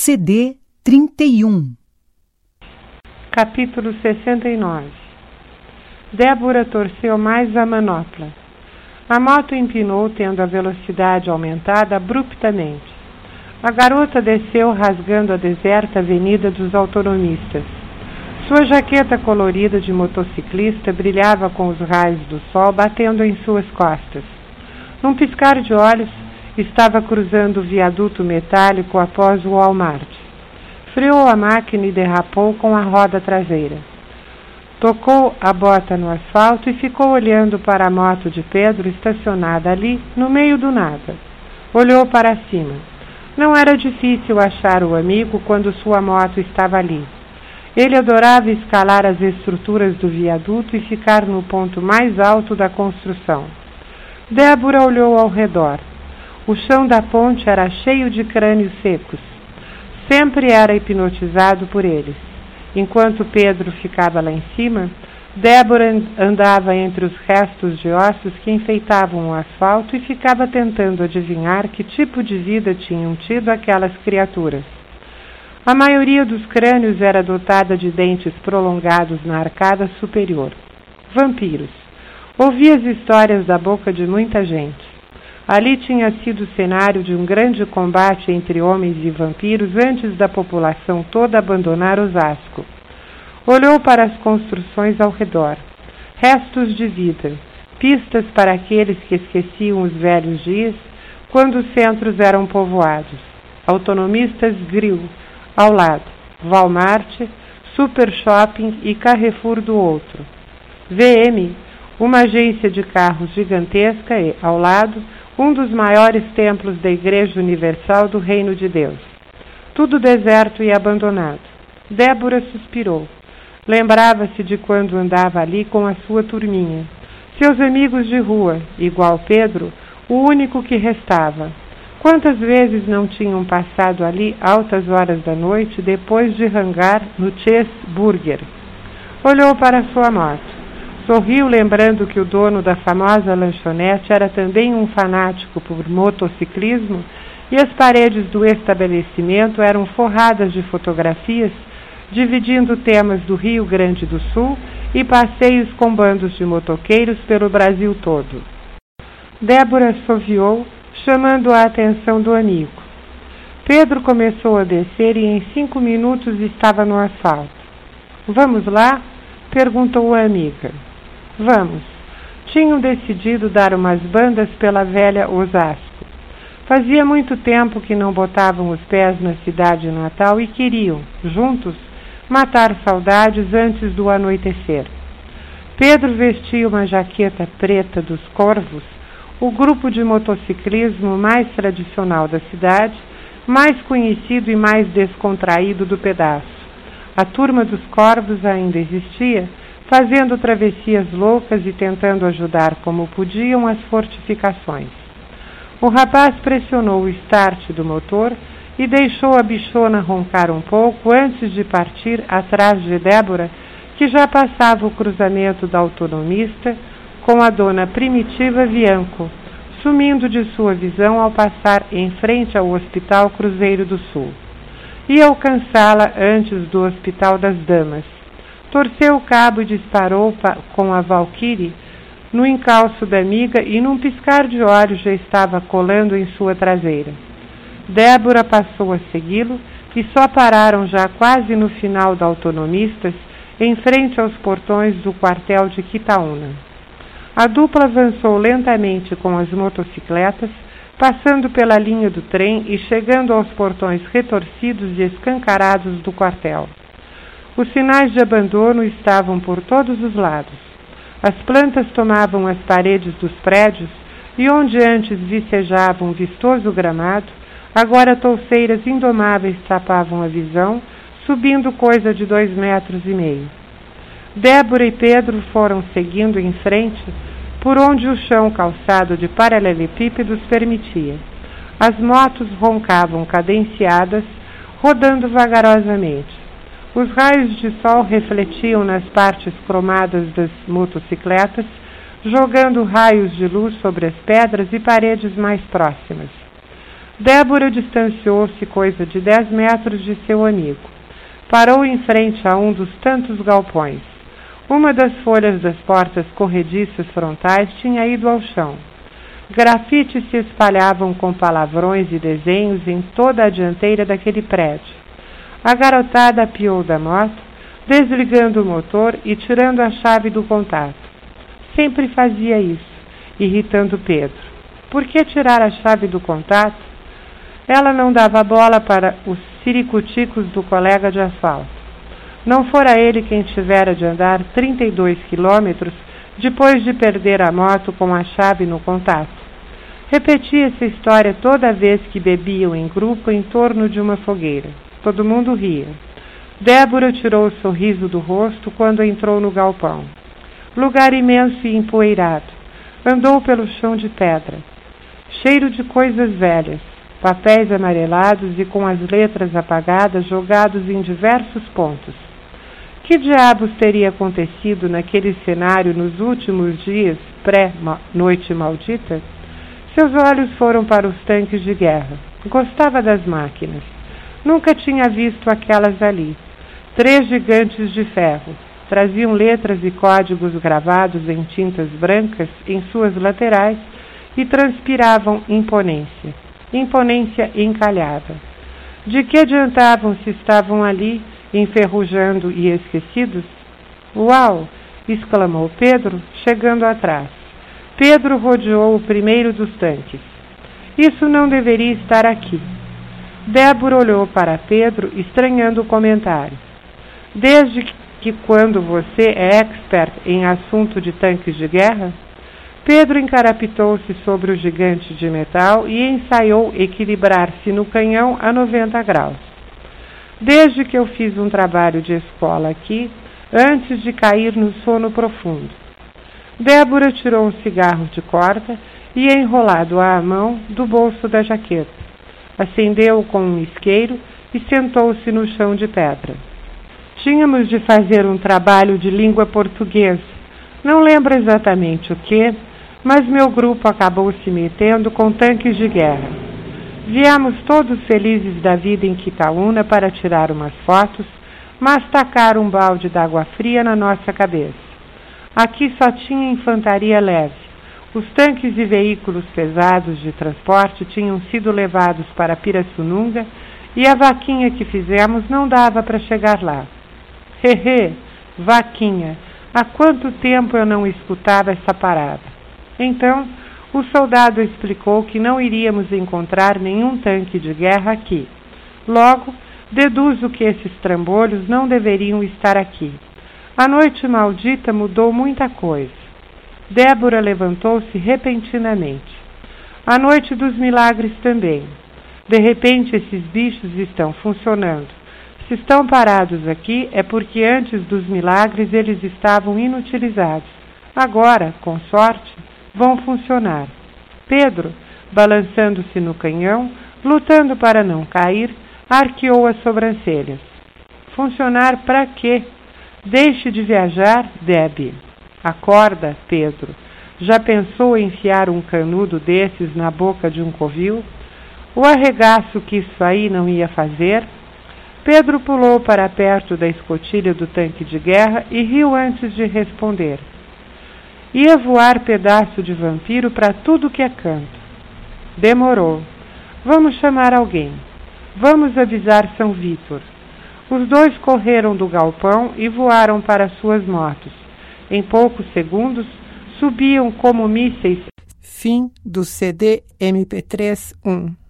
CD 31. Capítulo 69. Débora torceu mais a manopla. A moto empinou, tendo a velocidade aumentada abruptamente. A garota desceu rasgando a deserta avenida dos autonomistas. Sua jaqueta colorida de motociclista brilhava com os raios do sol batendo em suas costas. Num piscar de olhos, estava cruzando o viaduto metálico após o Walmart. Freou a máquina e derrapou com a roda traseira. Tocou a bota no asfalto e ficou olhando para a moto de Pedro estacionada ali, no meio do nada. Olhou para cima. Não era difícil achar o amigo quando sua moto estava ali. Ele adorava escalar as estruturas do viaduto e ficar no ponto mais alto da construção. Débora olhou ao redor. O chão da ponte era cheio de crânios secos. Sempre era hipnotizado por eles. Enquanto Pedro ficava lá em cima, Débora andava entre os restos de ossos que enfeitavam o asfalto e ficava tentando adivinhar que tipo de vida tinham tido aquelas criaturas. A maioria dos crânios era dotada de dentes prolongados na arcada superior. Vampiros. Ouvia as histórias da boca de muita gente. Ali tinha sido o cenário de um grande combate entre homens e vampiros antes da população toda abandonar Osasco. Olhou para as construções ao redor. Restos de vida, pistas para aqueles que esqueciam os velhos dias, quando os centros eram povoados. Autonomistas Grill, ao lado, Walmart, Super Shopping e Carrefour do outro. VM, uma agência de carros gigantesca e, ao lado, um dos maiores templos da Igreja Universal do Reino de Deus. Tudo deserto e abandonado. Débora suspirou. Lembrava-se de quando andava ali com a sua turminha. Seus amigos de rua, igual Pedro, o único que restava. Quantas vezes não tinham passado ali altas horas da noite depois de rangar no Cheeseburger? Olhou para sua moto. Sorriu, lembrando que o dono da famosa lanchonete era também um fanático por motociclismo e as paredes do estabelecimento eram forradas de fotografias, dividindo temas do Rio Grande do Sul e passeios com bandos de motoqueiros pelo Brasil todo. Débora assoviou, chamando a atenção do amigo. Pedro começou a descer e em 5 minutos estava no asfalto. "Vamos lá?" perguntou a amiga. "Vamos." Tinham decidido dar umas bandas pela velha Osasco. Fazia muito tempo que não botavam os pés na cidade natal e queriam, juntos, matar saudades antes do anoitecer. Pedro vestia uma jaqueta preta dos Corvos, o grupo de motociclismo mais tradicional da cidade, mais conhecido e mais descontraído do pedaço. A turma dos Corvos ainda existia, fazendo travessias loucas e tentando ajudar como podiam as fortificações. O rapaz pressionou o start do motor e deixou a bichona roncar um pouco antes de partir atrás de Débora, que já passava o cruzamento da autonomista com a dona Primitiva Bianco, sumindo de sua visão ao passar em frente ao Hospital Cruzeiro do Sul. Ia alcançá-la antes do Hospital das Damas. Torceu o cabo e disparou com a Valkyrie no encalço da amiga e num piscar de olhos já estava colando em sua traseira. Débora passou a segui-lo e só pararam já quase no final da Autonomistas, em frente aos portões do quartel de Quitaúna. A dupla avançou lentamente com as motocicletas, passando pela linha do trem e chegando aos portões retorcidos e escancarados do quartel. Os sinais de abandono estavam por todos os lados. As plantas tomavam as paredes dos prédios e onde antes vicejava um vistoso gramado, agora touceiras indomáveis tapavam a visão, subindo coisa de 2,5 metros. Débora e Pedro foram seguindo em frente por onde o chão calçado de paralelepípedos permitia. As motos roncavam cadenciadas, rodando vagarosamente. Os raios de sol refletiam nas partes cromadas das motocicletas, jogando raios de luz sobre as pedras e paredes mais próximas. Débora distanciou-se coisa de 10 metros de seu amigo. Parou em frente a um dos tantos galpões. Uma das folhas das portas corrediças frontais tinha ido ao chão. Grafites se espalhavam com palavrões e desenhos em toda a dianteira daquele prédio. A garotada apiou da moto, desligando o motor e tirando a chave do contato. Sempre fazia isso, irritando Pedro. Por que tirar a chave do contato? Ela não dava bola para os siricuticos do colega de asfalto. Não fora ele quem tivera de andar 32 quilômetros depois de perder a moto com a chave no contato. Repetia essa história toda vez que bebiam em grupo em torno de uma fogueira. Todo mundo ria. Débora tirou o sorriso do rosto quando entrou no galpão. Lugar imenso e empoeirado. Andou pelo chão de pedra. Cheiro de coisas velhas. Papéis amarelados e com as letras apagadas jogados em diversos pontos. Que diabos teria acontecido naquele cenário nos últimos dias pré-noite maldita? Seus olhos foram para os tanques de guerra. Gostava das máquinas. Nunca tinha visto aquelas ali. 3 gigantes de ferro. Traziam letras e códigos gravados em tintas brancas em suas laterais e transpiravam imponência. Imponência encalhada. De que adiantavam se estavam ali, enferrujando e esquecidos? Uau! Exclamou Pedro, chegando atrás. Pedro rodeou o primeiro dos tanques. Isso não deveria estar aqui. Débora olhou para Pedro, estranhando o comentário. Desde que quando você é expert em assunto de tanques de guerra? Pedro encarapitou-se sobre o gigante de metal e ensaiou equilibrar-se no canhão a 90 graus. Desde que eu fiz um trabalho de escola aqui, antes de cair no sono profundo. Débora tirou um cigarro de corda e, enrolado à mão, do bolso da jaqueta. Acendeu-o com um isqueiro e sentou-se no chão de pedra. Tínhamos de fazer um trabalho de língua portuguesa. Não lembro exatamente o que, mas meu grupo acabou se metendo com tanques de guerra. Viemos todos felizes da vida em Quitaúna para tirar umas fotos, mas tacaram um balde d'água fria na nossa cabeça. Aqui só tinha infantaria leve. Os tanques e veículos pesados de transporte tinham sido levados para Pirassununga e a vaquinha que fizemos não dava para chegar lá. Hehe, vaquinha, há quanto tempo eu não escutava essa parada? Então, o soldado explicou que não iríamos encontrar nenhum tanque de guerra aqui. Logo, deduzo que esses trambolhos não deveriam estar aqui. A noite maldita mudou muita coisa. Débora levantou-se repentinamente. A noite dos milagres também. De repente, esses bichos estão funcionando. Se estão parados aqui, é porque antes dos milagres eles estavam inutilizados. Agora, com sorte, vão funcionar. Pedro, balançando-se no canhão, lutando para não cair, arqueou as sobrancelhas. Funcionar para quê? Deixe de viajar, Debbie. Acorda, Pedro. Já pensou em enfiar um canudo desses na boca de um covil? O arregaço que isso aí não ia fazer? Pedro pulou para perto da escotilha do tanque de guerra e riu antes de responder. Ia voar pedaço de vampiro para tudo que é canto. Demorou. Vamos chamar alguém. Vamos avisar São Vítor. Os dois correram do galpão e voaram para suas motos. Em poucos segundos, subiam como mísseis. Fim do CD MP3 1.